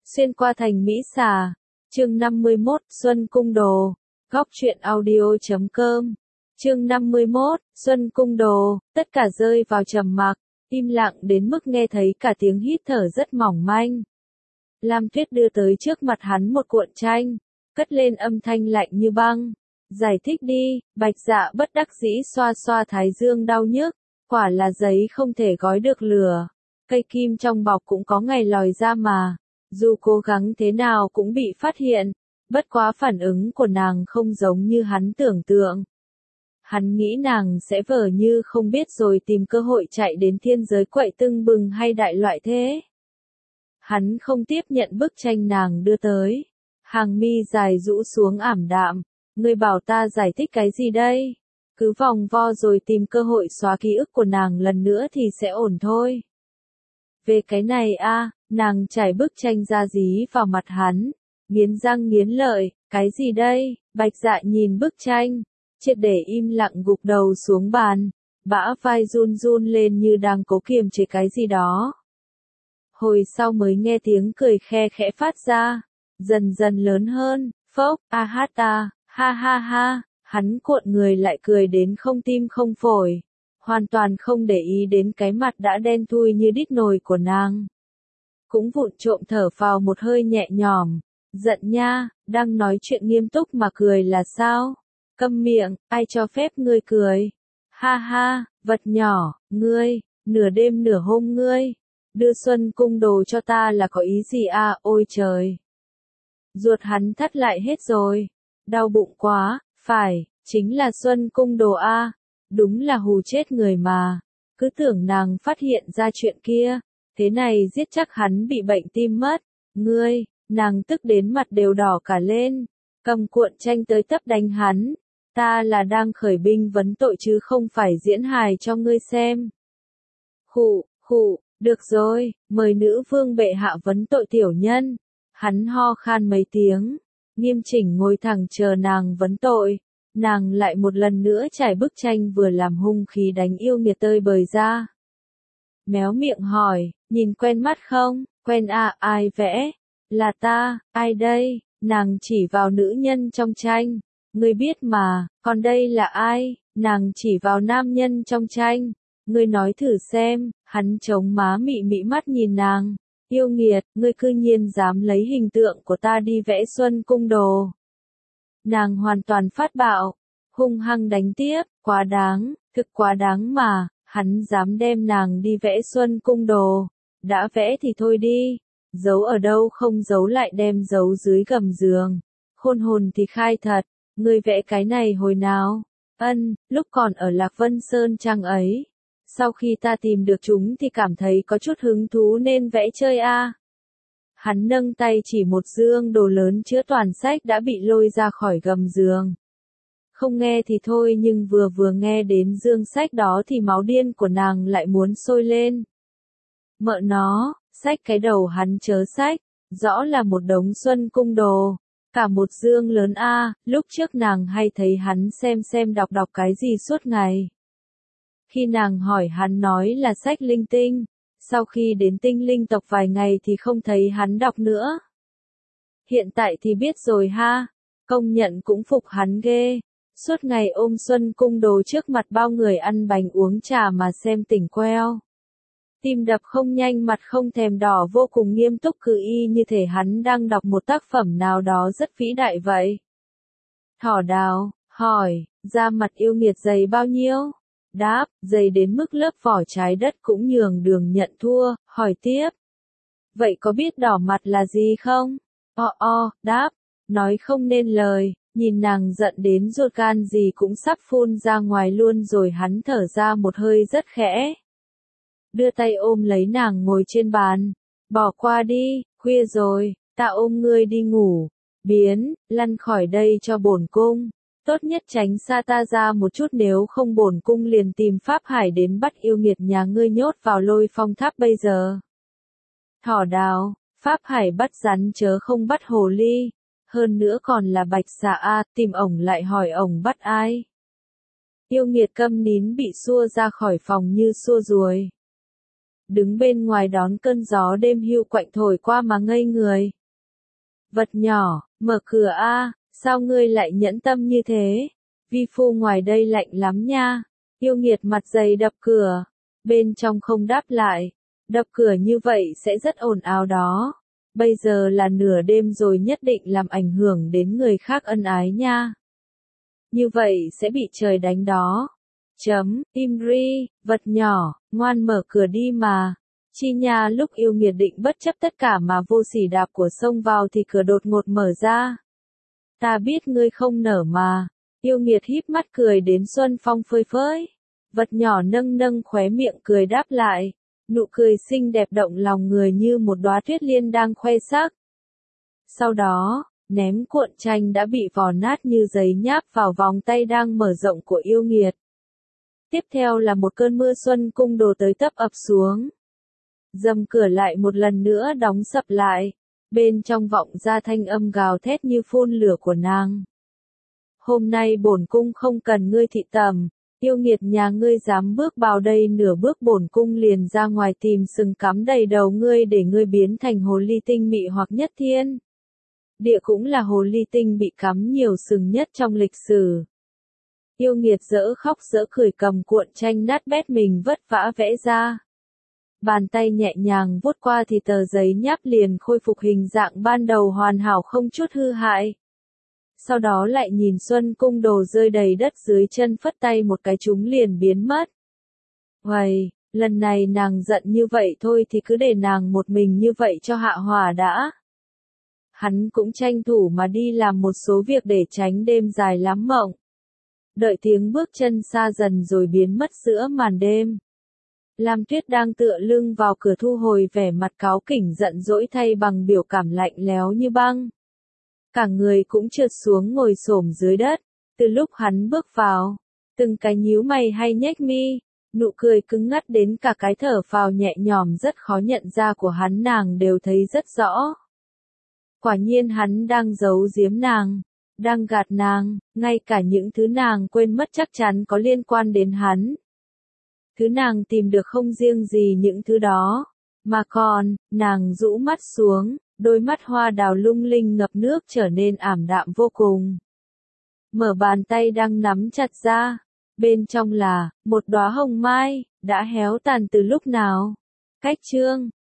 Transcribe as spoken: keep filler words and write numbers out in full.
Xuyên qua thành Mỹ Xà, chương năm mươi mốt, Xuân Cung Đồ, góc truyện audio chấm com. Chương năm mươi mốt, Xuân Cung Đồ, tất cả rơi vào trầm mặc, im lặng đến mức nghe thấy cả tiếng hít thở rất mỏng manh. Lam Tuyết đưa tới trước mặt hắn một cuộn tranh, cất lên âm thanh lạnh như băng. Giải thích đi, Bạch Dạ bất đắc dĩ xoa xoa thái dương đau nhức, quả là giấy không thể gói được lửa. Cây kim trong bọc cũng có ngày lòi ra mà, dù cố gắng thế nào cũng bị phát hiện, bất quá phản ứng của nàng không giống như hắn tưởng tượng. Hắn nghĩ nàng sẽ vờ như không biết rồi tìm cơ hội chạy đến thiên giới quậy tưng bừng hay đại loại thế. Hắn không tiếp nhận bức tranh nàng đưa tới, hàng mi dài rũ xuống ảm đạm, ngươi bảo ta giải thích cái gì đây? Cứ vòng vo rồi tìm cơ hội xóa ký ức của nàng lần nữa thì sẽ ổn thôi. Về cái này a, nàng trải bức tranh ra dí vào mặt hắn, nghiến răng nghiến lợi, cái gì đây? Bạch Dạ nhìn bức tranh, triệt để im lặng gục đầu xuống bàn, bả vai run run lên như đang cố kiềm chế cái gì đó. Hồi sau mới nghe tiếng cười khe khẽ phát ra, dần dần lớn hơn, phốc, a hát ta, ha ha ha, hắn cuộn người lại cười đến không tim không phổi, hoàn toàn không để ý đến cái mặt đã đen thui như đít nồi của nàng. Cũng vụng trộm thở phào một hơi nhẹ nhõm, giận nha, đang nói chuyện nghiêm túc mà cười là sao? Câm miệng, ai cho phép ngươi cười? Ha ha, vật nhỏ, ngươi, nửa đêm nửa hôm ngươi, đưa Xuân Cung Đồ cho ta là có ý gì à, ôi trời. Ruột hắn thắt lại hết rồi, đau bụng quá, phải, chính là Xuân Cung Đồ a, đúng là hù chết người mà, cứ tưởng nàng phát hiện ra chuyện kia, thế này giết chắc hắn bị bệnh tim mất, ngươi, nàng tức đến mặt đều đỏ cả lên, cầm cuộn tranh tới tấp đánh hắn, ta là đang khởi binh vấn tội chứ không phải diễn hài cho ngươi xem. Khụ, khụ, được rồi, mời nữ vương bệ hạ vấn tội tiểu nhân, hắn ho khan mấy tiếng, nghiêm chỉnh ngồi thẳng chờ nàng vấn tội. Nàng lại một lần nữa trải bức tranh vừa làm hung khí đánh yêu nghiệt tơi bời ra. Méo miệng hỏi, nhìn quen mắt không? Quen à, ai vẽ? Là ta, ai đây? Nàng chỉ vào nữ nhân trong tranh. Ngươi biết mà, còn đây là ai? Nàng chỉ vào nam nhân trong tranh. Ngươi nói thử xem, hắn chống má mị mị mắt nhìn nàng. Yêu nghiệt, ngươi cư nhiên dám lấy hình tượng của ta đi vẽ Xuân Cung Đồ. Nàng hoàn toàn phát bạo, hung hăng đánh tiếp, quá đáng, thực quá đáng mà, hắn dám đem nàng đi vẽ Xuân Cung Đồ, đã vẽ thì thôi đi, giấu ở đâu không giấu lại đem giấu dưới gầm giường, khôn hồn thì khai thật, ngươi vẽ cái này hồi nào, ân, lúc còn ở Lạc Vân Sơn Trang ấy, sau khi ta tìm được chúng thì cảm thấy có chút hứng thú nên vẽ chơi a. Hắn nâng tay chỉ một dương đồ lớn chứa toàn sách đã bị lôi ra khỏi gầm giường. Không nghe thì thôi nhưng vừa vừa nghe đến dương sách đó thì máu điên của nàng lại muốn sôi lên. Mợ nó, sách cái đầu hắn chớ sách, rõ là một đống Xuân Cung Đồ, cả một dương lớn a, lúc trước nàng hay thấy hắn xem xem đọc đọc cái gì suốt ngày. Khi nàng hỏi hắn nói là sách linh tinh. Sau khi đến tinh linh tộc vài ngày thì không thấy hắn đọc nữa. Hiện tại thì biết rồi ha, công nhận cũng phục hắn ghê, suốt ngày ôm Xuân Cung Đồ trước mặt bao người ăn bánh uống trà mà xem tỉnh queo. Tim đập không nhanh mặt không thèm đỏ vô cùng nghiêm túc cứ y như thể hắn đang đọc một tác phẩm nào đó rất vĩ đại vậy. Thỏ đào, hỏi, da mặt yêu nghiệt dày bao nhiêu? Đáp, dày đến mức lớp vỏ trái đất cũng nhường đường nhận thua, hỏi tiếp. Vậy có biết đỏ mặt là gì không? O o, đáp, nói không nên lời, nhìn nàng giận đến ruột gan gì cũng sắp phun ra ngoài luôn rồi hắn thở ra một hơi rất khẽ. Đưa tay ôm lấy nàng ngồi trên bàn, bỏ qua đi, khuya rồi, ta ôm ngươi đi ngủ, biến, lăn khỏi đây cho bổn cung. Tốt nhất tránh xa ta ra một chút nếu không bổn cung liền tìm Pháp Hải đến bắt yêu nghiệt nhà ngươi nhốt vào Lôi Phong Tháp bây giờ. Thỏ đào, Pháp Hải bắt rắn chớ không bắt hồ ly, hơn nữa còn là Bạch Dạ a, tìm ổng lại hỏi ổng bắt ai. Yêu nghiệt câm nín bị xua ra khỏi phòng như xua ruồi. đứng bên ngoài đón cơn gió đêm hiu quạnh thổi qua mà ngây người. Vật nhỏ, mở cửa a, sao ngươi lại nhẫn tâm như thế? Vi phu ngoài đây lạnh lắm nha. Yêu nghiệt mặt dày đập cửa, bên trong không đáp lại. Đập cửa như vậy sẽ rất ồn ào đó. Bây giờ là nửa đêm rồi, nhất định làm ảnh hưởng đến người khác ân ái nha. Như vậy sẽ bị trời đánh đó. Chấm, Imri, vật nhỏ, ngoan mở cửa đi mà. Chi nha, lúc yêu nghiệt định bất chấp tất cả mà vô sỉ đạp của xông vào thì cửa đột ngột mở ra. Ta biết ngươi không nở mà. Yêu nghiệt híp mắt cười đến Xuân Phong phơi phới. Vật nhỏ nâng nâng khóe miệng cười đáp lại. Nụ cười xinh đẹp động lòng người như một đóa tuyết liên đang khoe sắc. Sau đó, ném cuộn tranh đã bị vò nát như giấy nháp vào vòng tay đang mở rộng của yêu nghiệt. Tiếp theo là một cơn mưa xuân cung đồ tới tấp ập xuống. Dầm cửa lại một lần nữa đóng sập lại. Bên trong vọng ra thanh âm gào thét như phun lửa của nàng. Hôm nay bổn cung không cần ngươi thị tầm. Yêu nghiệt nhà ngươi dám bước vào đây nửa bước, bổn cung liền ra ngoài tìm sừng cắm đầy đầu ngươi để ngươi biến thành hồ ly tinh mị hoặc nhất thiên. Địa cũng là hồ ly tinh bị cắm nhiều sừng nhất trong lịch sử. Yêu nghiệt dỡ khóc dỡ cười cầm cuộn tranh nát bét mình vất vả vẽ ra. Bàn tay nhẹ nhàng vuốt qua thì tờ giấy nháp liền khôi phục hình dạng ban đầu hoàn hảo không chút hư hại. Sau đó lại nhìn Xuân Cung đồ rơi đầy đất dưới chân, phất tay một cái chúng liền biến mất. Uầy, lần này nàng giận như vậy thôi thì cứ để nàng một mình như vậy cho hạ hỏa đã. Hắn cũng tranh thủ mà đi làm một số việc để tránh đêm dài lắm mộng. Đợi tiếng bước chân xa dần rồi biến mất giữa màn đêm. Lam Tuyết đang tựa lưng vào cửa thu hồi vẻ mặt cáu kỉnh giận dỗi thay bằng biểu cảm lạnh lẽo như băng. Cả người cũng trượt xuống ngồi xổm dưới đất. Từ lúc hắn bước vào, từng cái nhíu mày hay nhếch mi, nụ cười cứng ngắt đến cả cái thở phào nhẹ nhõm rất khó nhận ra của hắn nàng đều thấy rất rõ. Quả nhiên hắn đang giấu giếm nàng, đang gạt nàng, ngay cả những thứ nàng quên mất chắc chắn có liên quan đến hắn. Thứ nàng tìm được không riêng gì những thứ đó, mà còn, nàng rũ mắt xuống, đôi mắt hoa đào lung linh ngập nước trở nên ảm đạm vô cùng. Mở bàn tay đang nắm chặt ra, bên trong là, một đóa hồng mai, đã héo tàn từ lúc nào. Cách chương